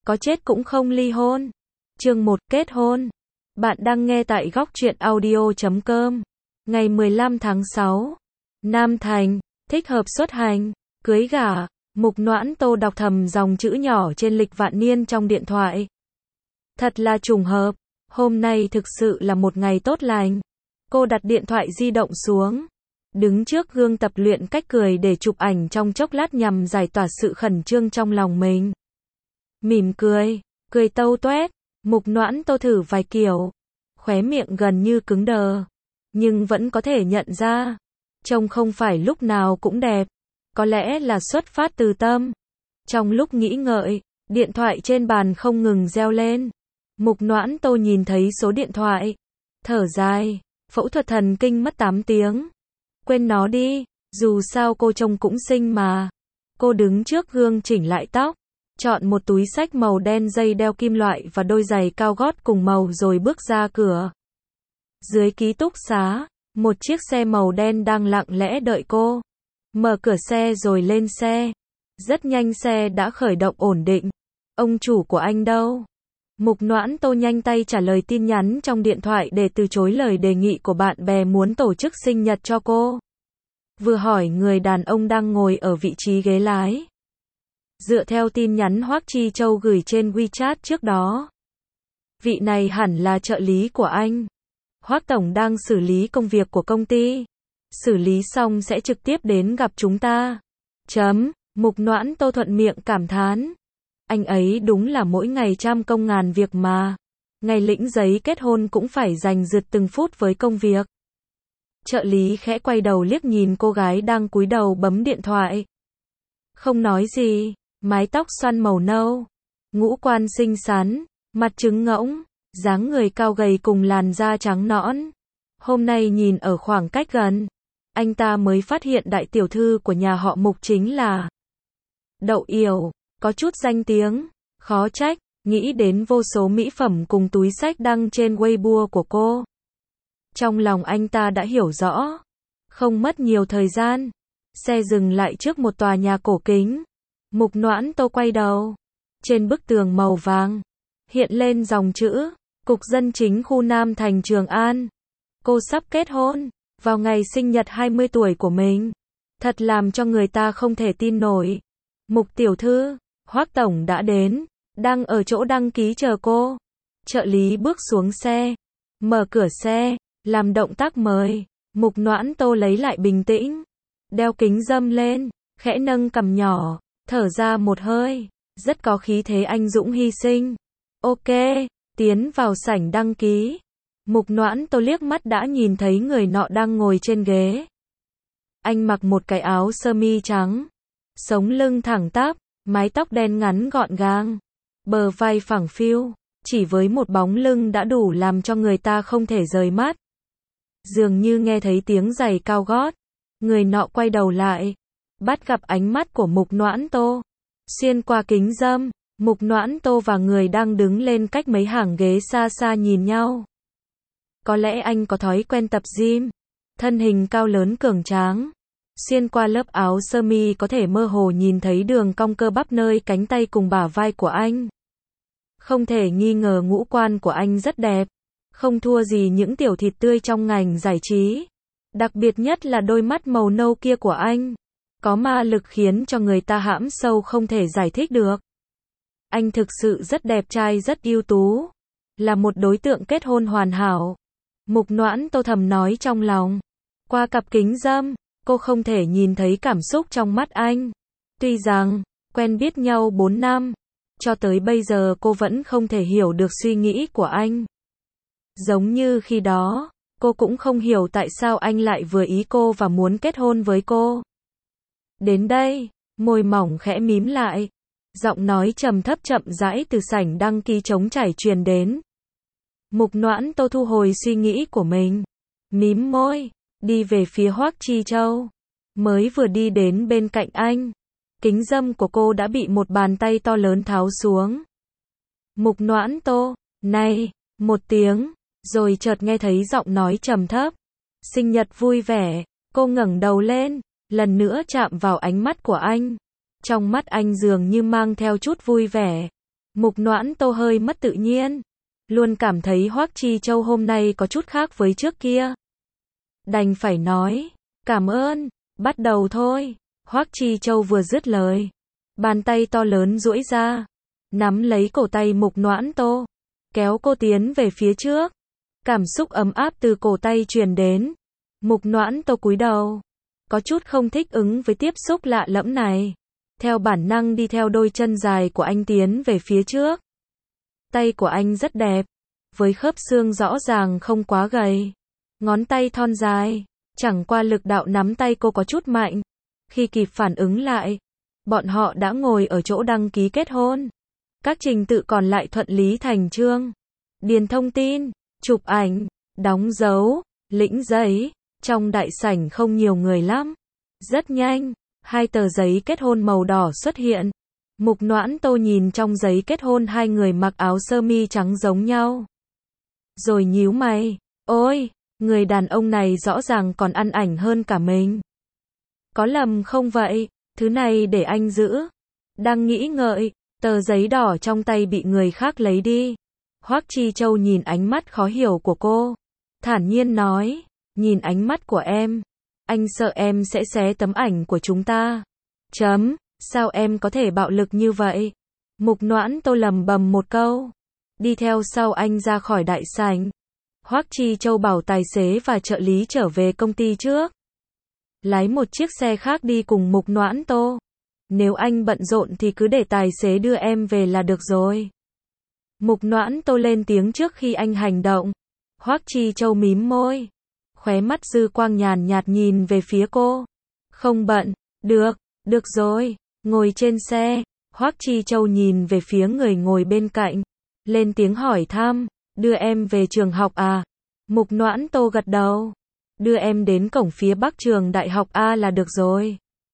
có chết cũng không ly hôn. Chương 1 kết hôn. Bạn đang nghe tại góc truyện audio.com. Ngày 15 tháng 6. Nam Thành, thích hợp xuất hành, cưới gả. Mục Noãn Tô đọc thầm dòng chữ nhỏ trên lịch vạn niên trong điện thoại. Thật là trùng hợp, hôm nay thực sự là một ngày tốt lành. Cô đặt điện thoại di động xuống, đứng trước gương tập luyện cách cười để chụp ảnh trong chốc lát nhằm giải tỏa sự khẩn trương trong lòng mình. Mỉm cười, cười tâu toét, Mục Noãn Tô thử vài kiểu, khóe miệng gần như cứng đờ, nhưng vẫn có thể nhận ra, trông không phải lúc nào cũng đẹp, có lẽ là xuất phát từ tâm. Trong lúc nghĩ ngợi, điện thoại trên bàn không ngừng reo lên. Mục Noãn Tô nhìn thấy số điện thoại, thở dài, phẫu thuật thần kinh mất 8 tiếng. Quên nó đi, dù sao cô trông cũng xinh mà. Cô đứng trước gương chỉnh lại tóc, chọn một túi xách màu đen, dây đeo kim loại và đôi giày cao gót cùng màu rồi bước ra cửa. Dưới ký túc xá, một chiếc xe màu đen đang lặng lẽ đợi cô. Mở cửa xe rồi lên xe. Rất nhanh xe đã khởi động ổn định. Ông chủ của anh đâu? Mục Noãn Tô nhanh tay trả lời tin nhắn trong điện thoại để từ chối lời đề nghị của bạn bè muốn tổ chức sinh nhật cho cô. Vừa hỏi người đàn ông đang ngồi ở vị trí ghế lái. Dựa theo tin nhắn Hoắc Chi Châu gửi trên WeChat trước đó, vị này hẳn là trợ lý của anh. Hoắc tổng đang xử lý công việc của công ty. Xử lý xong sẽ trực tiếp đến gặp chúng ta. Mục Noãn Tô thuận miệng cảm thán. Anh ấy đúng là mỗi ngày trăm công ngàn việc mà. Ngày lĩnh giấy kết hôn cũng phải dành dụt từng phút với công việc. Trợ lý khẽ quay đầu liếc nhìn cô gái đang cúi đầu bấm điện thoại. Không nói gì, mái tóc xoăn màu nâu, ngũ quan xinh xắn, mặt trứng ngỗng, dáng người cao gầy cùng làn da trắng nõn. Hôm nay nhìn ở khoảng cách gần, anh ta mới phát hiện đại tiểu thư của nhà họ Mục chính là Đậu Yểu, có chút danh tiếng, khó trách, nghĩ đến vô số mỹ phẩm cùng túi xách đăng trên Weibo của cô. Trong lòng anh ta đã hiểu rõ. Không mất nhiều thời gian, xe dừng lại trước một tòa nhà cổ kính. Mục Noãn Tô quay đầu. Trên bức tường màu vàng, hiện lên dòng chữ, Cục Dân Chính khu Nam Thành Trường An. Cô sắp kết hôn, vào ngày sinh nhật 20 tuổi của mình. Thật làm cho người ta không thể tin nổi. Mục tiểu thư, Hoắc tổng đã đến, đang ở chỗ đăng ký chờ cô. Trợ lý bước xuống xe, mở cửa xe, làm động tác mời. Mục Noãn Tô lấy lại bình tĩnh, đeo kính râm lên, khẽ nâng cằm nhỏ, thở ra một hơi, rất có khí thế anh dũng hy sinh. Ok, tiến vào sảnh đăng ký. Mục Noãn Tô liếc mắt đã nhìn thấy người nọ đang ngồi trên ghế. Anh mặc một cái áo sơ mi trắng, sống lưng thẳng tắp, mái tóc đen ngắn gọn gàng, bờ vai phẳng phiu, chỉ với một bóng lưng đã đủ làm cho người ta không thể rời mắt. Dường như nghe thấy tiếng giày cao gót, người nọ quay đầu lại, bắt gặp ánh mắt của Mục Noãn Tô. Xuyên qua kính râm, Mục Noãn Tô và người đang đứng lên cách mấy hàng ghế xa xa nhìn nhau. Có lẽ anh có thói quen tập gym, thân hình cao lớn cường tráng. Xuyên qua lớp áo sơ mi có thể mơ hồ nhìn thấy đường cong cơ bắp nơi cánh tay cùng bả vai của anh. Không thể nghi ngờ ngũ quan của anh rất đẹp, không thua gì những tiểu thịt tươi trong ngành giải trí. Đặc biệt nhất là đôi mắt màu nâu kia của anh, có ma lực khiến cho người ta hãm sâu không thể giải thích được. Anh thực sự rất đẹp trai, rất ưu tú, là một đối tượng kết hôn hoàn hảo. Mục Noãn Tô thầm nói trong lòng. Qua cặp kính râm, cô không thể nhìn thấy cảm xúc trong mắt anh. Tuy rằng, quen biết nhau 4 năm, cho tới bây giờ cô vẫn không thể hiểu được suy nghĩ của anh. Giống như khi đó, cô cũng không hiểu tại sao anh lại vừa ý cô và muốn kết hôn với cô. Đến đây, môi mỏng khẽ mím lại, giọng nói trầm thấp chậm rãi từ sảnh đăng ký trống trải truyền đến. Mục Noãn Tô thu hồi suy nghĩ của mình, mím môi, đi về phía Hoắc Chi Châu. Mới vừa đi đến bên cạnh anh, kính râm của cô đã bị một bàn tay to lớn tháo xuống. Mục Noãn Tô, này, một tiếng, rồi chợt nghe thấy giọng nói trầm thấp. Sinh nhật vui vẻ. Cô ngẩng đầu lên, lần nữa chạm vào ánh mắt của anh. Trong mắt anh dường như mang theo chút vui vẻ. Mục Noãn Tô hơi mất tự nhiên. Luôn cảm thấy Hoắc Chi Châu hôm nay có chút khác với trước kia. Đành phải nói, cảm ơn, bắt đầu thôi. Hoắc Chi Châu vừa dứt lời, bàn tay to lớn duỗi ra, nắm lấy cổ tay Mục Noãn Tô, kéo cô tiến về phía trước. Cảm xúc ấm áp từ cổ tay truyền đến. Mục Noãn Tô cúi đầu, có chút không thích ứng với tiếp xúc lạ lẫm này. Theo bản năng đi theo đôi chân dài của anh tiến về phía trước. Tay của anh rất đẹp, với khớp xương rõ ràng không quá gầy. Ngón tay thon dài, chẳng qua lực đạo nắm tay cô có chút mạnh. Khi kịp phản ứng lại, bọn họ đã ngồi ở chỗ đăng ký kết hôn. Các trình tự còn lại thuận lý thành chương. Điền thông tin, chụp ảnh, đóng dấu, lĩnh giấy. Trong đại sảnh không nhiều người lắm. Rất nhanh, 2 tờ giấy kết hôn màu đỏ xuất hiện. Mục Noãn Tô nhìn trong giấy kết hôn 2 người mặc áo sơ mi trắng giống nhau. Rồi nhíu mày, ôi, người đàn ông này rõ ràng còn ăn ảnh hơn cả mình. Có lầm không vậy, thứ này để anh giữ. Đang nghĩ ngợi, tờ giấy đỏ trong tay bị người khác lấy đi. Hoắc Chi Châu nhìn ánh mắt khó hiểu của cô, thản nhiên nói, nhìn ánh mắt của em, anh sợ em sẽ xé tấm ảnh của chúng ta. Sao em có thể bạo lực như vậy? Mục Noãn Tô lầm bầm một câu, đi theo sau anh ra khỏi đại sảnh. Hoắc Chi Châu bảo tài xế và trợ lý trở về công ty trước. Lái một chiếc xe khác đi cùng Mục Noãn Tô. Nếu anh bận rộn thì cứ để tài xế đưa em về là được rồi. Mục Noãn Tô lên tiếng trước khi anh hành động. Hoắc Chi Châu mím môi, khóe mắt dư quang nhàn nhạt nhìn về phía cô. Không bận, được rồi, ngồi trên xe. Hoắc Chi Châu nhìn về phía người ngồi bên cạnh, lên tiếng hỏi thăm, đưa em về trường học à? Mục Noãn Tô gật đầu, đưa em đến cổng phía bắc trường đại học A là được rồi.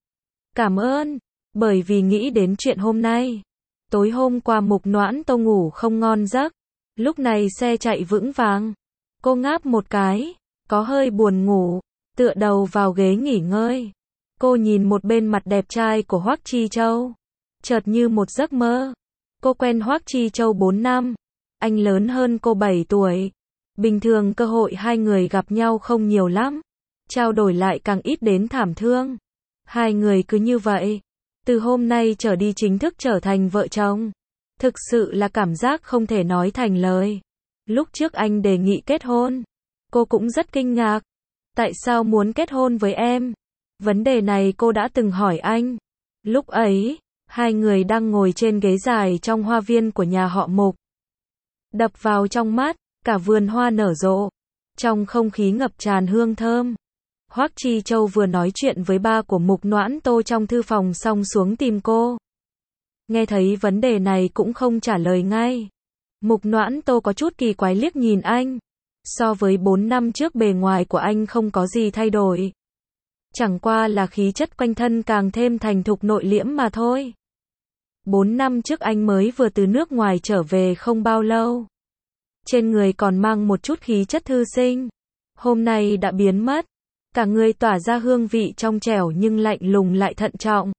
Cảm ơn, bởi vì nghĩ đến chuyện hôm nay. Tối hôm qua Mục Noãn Tô ngủ không ngon giấc, lúc này xe chạy vững vàng. Cô ngáp một cái, có hơi buồn ngủ, tựa đầu vào ghế nghỉ ngơi. Cô nhìn một bên mặt đẹp trai của Hoắc Chi Châu, chợt như một giấc mơ. Cô quen Hoắc Chi Châu 4 năm, anh lớn hơn cô 7 tuổi. Bình thường cơ hội hai người gặp nhau không nhiều lắm, trao đổi lại càng ít đến thảm thương. Hai người cứ như vậy, từ hôm nay trở đi chính thức trở thành vợ chồng. Thực sự là cảm giác không thể nói thành lời. Lúc trước anh đề nghị kết hôn, cô cũng rất kinh ngạc. Tại sao muốn kết hôn với em? Vấn đề này cô đã từng hỏi anh. Lúc ấy, hai người đang ngồi trên ghế dài trong hoa viên của nhà họ Mục. Đập vào trong mắt, cả vườn hoa nở rộ. Trong không khí ngập tràn hương thơm. Hoắc Chi Châu vừa nói chuyện với ba của Mục Noãn Tô trong thư phòng xong xuống tìm cô. Nghe thấy vấn đề này cũng không trả lời ngay. Mục Noãn Tô có chút kỳ quái liếc nhìn anh. So với 4 năm trước bề ngoài của anh không có gì thay đổi. Chẳng qua là khí chất quanh thân càng thêm thành thục nội liễm mà thôi. 4 năm trước anh mới vừa từ nước ngoài trở về không bao lâu. Trên người còn mang một chút khí chất thư sinh. Hôm nay đã biến mất. Cả người tỏa ra hương vị trong trẻo nhưng lạnh lùng lại thận trọng.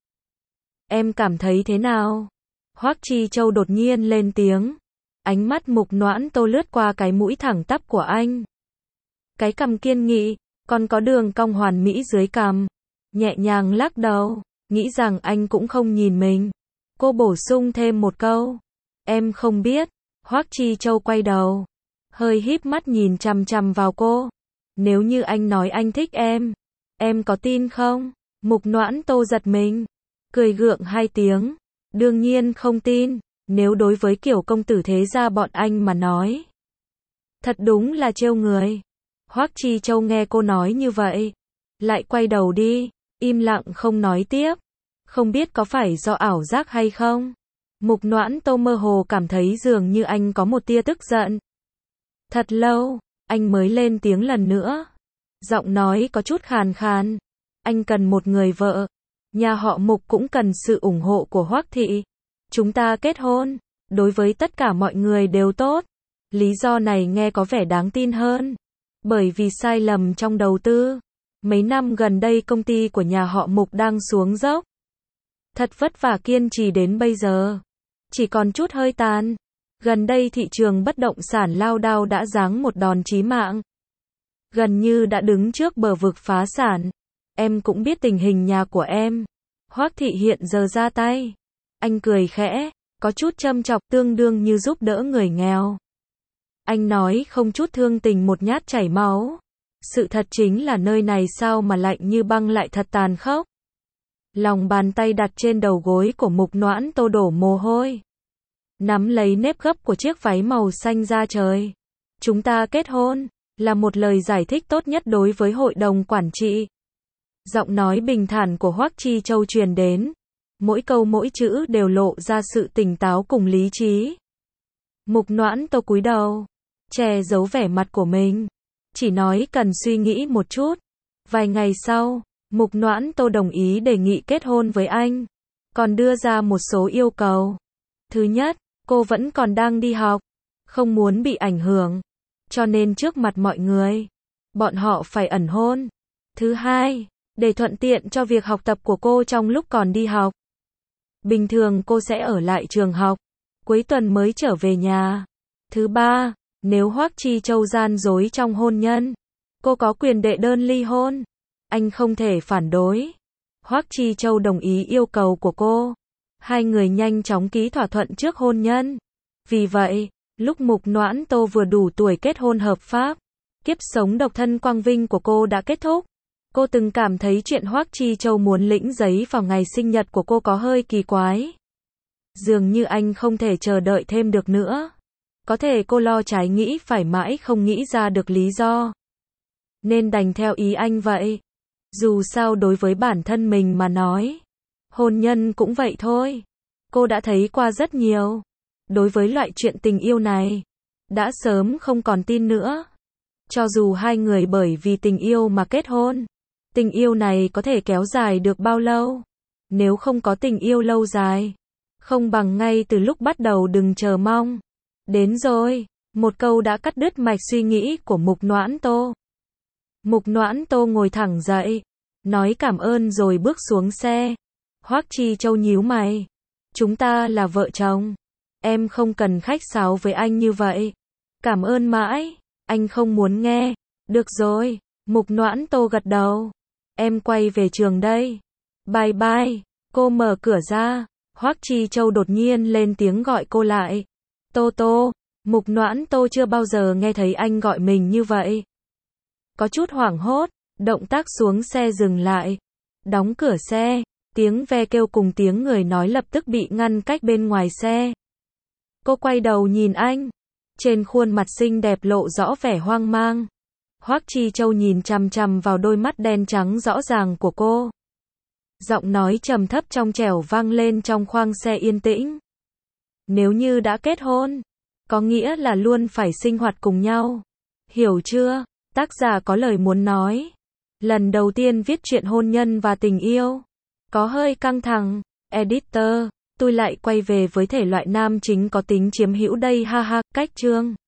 Em cảm thấy thế nào? Hoắc Chi Châu đột nhiên lên tiếng. Ánh mắt Mục Noãn Tô lướt qua cái mũi thẳng tắp của anh. Cái cằm kiên nghị, còn có đường cong hoàn mỹ dưới cằm. Nhẹ nhàng lắc đầu, nghĩ rằng anh cũng không nhìn mình. Cô bổ sung thêm một câu. Em không biết. Hoắc Chi Châu quay đầu, hơi híp mắt nhìn chằm chằm vào cô. Nếu như anh nói anh thích em có tin không? Mục Noãn Tô giật mình, cười gượng 2 tiếng. Đương nhiên không tin, nếu đối với kiểu công tử thế gia bọn anh mà nói. Thật đúng là trêu người. Hoắc Chi Châu nghe cô nói như vậy, lại quay đầu đi, im lặng không nói tiếp. Không biết có phải do ảo giác hay không? Mục Noãn Tô mơ hồ cảm thấy dường như anh có một tia tức giận. Thật lâu, anh mới lên tiếng lần nữa. Giọng nói có chút khàn khàn. Anh cần một người vợ. Nhà họ Mục cũng cần sự ủng hộ của Hoắc thị. Chúng ta kết hôn, đối với tất cả mọi người đều tốt. Lý do này nghe có vẻ đáng tin hơn. Bởi vì sai lầm trong đầu tư. Mấy năm gần đây công ty của nhà họ Mục đang xuống dốc. Thật vất vả kiên trì đến bây giờ. chỉ còn chút hơi tàn. Gần đây thị trường bất động sản lao đao đã giáng một đòn chí mạng. Gần như đã đứng trước bờ vực phá sản. Em cũng biết tình hình nhà của em. Hoắc Thị hiện giờ ra tay. Anh cười khẽ, có chút châm chọc, tương đương như giúp đỡ người nghèo. Anh nói không chút thương tình, một nhát chảy máu. Sự thật chính là nơi này sao mà lạnh như băng, lại thật tàn khốc. Lòng bàn tay đặt trên đầu gối của Mục Noãn Tô đổ mồ hôi. Nắm lấy nếp gấp của chiếc váy màu xanh da trời. Chúng ta kết hôn, là một lời giải thích tốt nhất đối với hội đồng quản trị. Giọng nói bình thản của Hoắc Chi Châu truyền đến. Mỗi câu mỗi chữ đều lộ ra sự tỉnh táo cùng lý trí. Mục Noãn Tô cúi đầu, che giấu vẻ mặt của mình. Chỉ nói cần suy nghĩ một chút. Vài ngày sau, Mục Noãn Tô đồng ý đề nghị kết hôn với anh. Còn đưa ra một số yêu cầu. Thứ nhất, cô vẫn còn đang đi học. Không muốn bị ảnh hưởng. Cho nên trước mặt mọi người, bọn họ phải ẩn hôn. Thứ hai, để thuận tiện cho việc học tập của cô trong lúc còn đi học. Bình thường cô sẽ ở lại trường học, cuối tuần mới trở về nhà. Thứ ba, nếu Hoắc Chi Châu gian dối trong hôn nhân, cô có quyền đệ đơn ly hôn. Anh không thể phản đối. Hoắc Chi Châu đồng ý yêu cầu của cô. Hai người nhanh chóng ký thỏa thuận trước hôn nhân. Vì vậy, lúc Mục Noãn Tô vừa đủ tuổi kết hôn hợp pháp, kiếp sống độc thân quang vinh của cô đã kết thúc. Cô từng cảm thấy chuyện Hoắc Chi Châu muốn lĩnh giấy vào ngày sinh nhật của cô có hơi kỳ quái. Dường như anh không thể chờ đợi thêm được nữa. Có thể cô lo trái nghĩ phải mãi không nghĩ ra được lý do. Nên đành theo ý anh vậy. Dù sao đối với bản thân mình mà nói, hôn nhân cũng vậy thôi. Cô đã thấy qua rất nhiều. Đối với loại chuyện tình yêu này, đã sớm không còn tin nữa. Cho dù hai người bởi vì tình yêu mà kết hôn, tình yêu này có thể kéo dài được bao lâu? Nếu không có tình yêu lâu dài, không bằng ngay từ lúc bắt đầu đừng chờ mong. Đến rồi, một câu đã cắt đứt mạch suy nghĩ của Mục Noãn Tô. Mục Noãn Tô ngồi thẳng dậy, nói cảm ơn rồi bước xuống xe. Hoắc Chi Châu nhíu mày. Chúng ta là vợ chồng. Em không cần khách sáo với anh như vậy. Cảm ơn mãi. Anh không muốn nghe. Được rồi. Mục Noãn Tô gật đầu. Em quay về trường đây. Bye bye. Cô mở cửa ra. Hoắc Chi Châu đột nhiên lên tiếng gọi cô lại. Tô Tô. Mục Noãn Tô chưa bao giờ nghe thấy anh gọi mình như vậy. Có chút hoảng hốt. Động tác xuống xe dừng lại. Đóng cửa xe. Tiếng ve kêu cùng tiếng người nói lập tức bị ngăn cách bên ngoài xe. Cô quay đầu nhìn anh. Trên khuôn mặt xinh đẹp lộ rõ vẻ hoang mang. Hoắc Chi Châu nhìn chằm chằm vào đôi mắt đen trắng rõ ràng của cô. Giọng nói trầm thấp trong trẻo vang lên trong khoang xe yên tĩnh. Nếu như đã kết hôn, có nghĩa là luôn phải sinh hoạt cùng nhau. Hiểu chưa? Tác giả có lời muốn nói. Lần đầu tiên viết truyện hôn nhân và tình yêu. Có hơi căng thẳng. Editor, tôi lại quay về với thể loại nam chính có tính chiếm hữu đây ha ha. Cách chương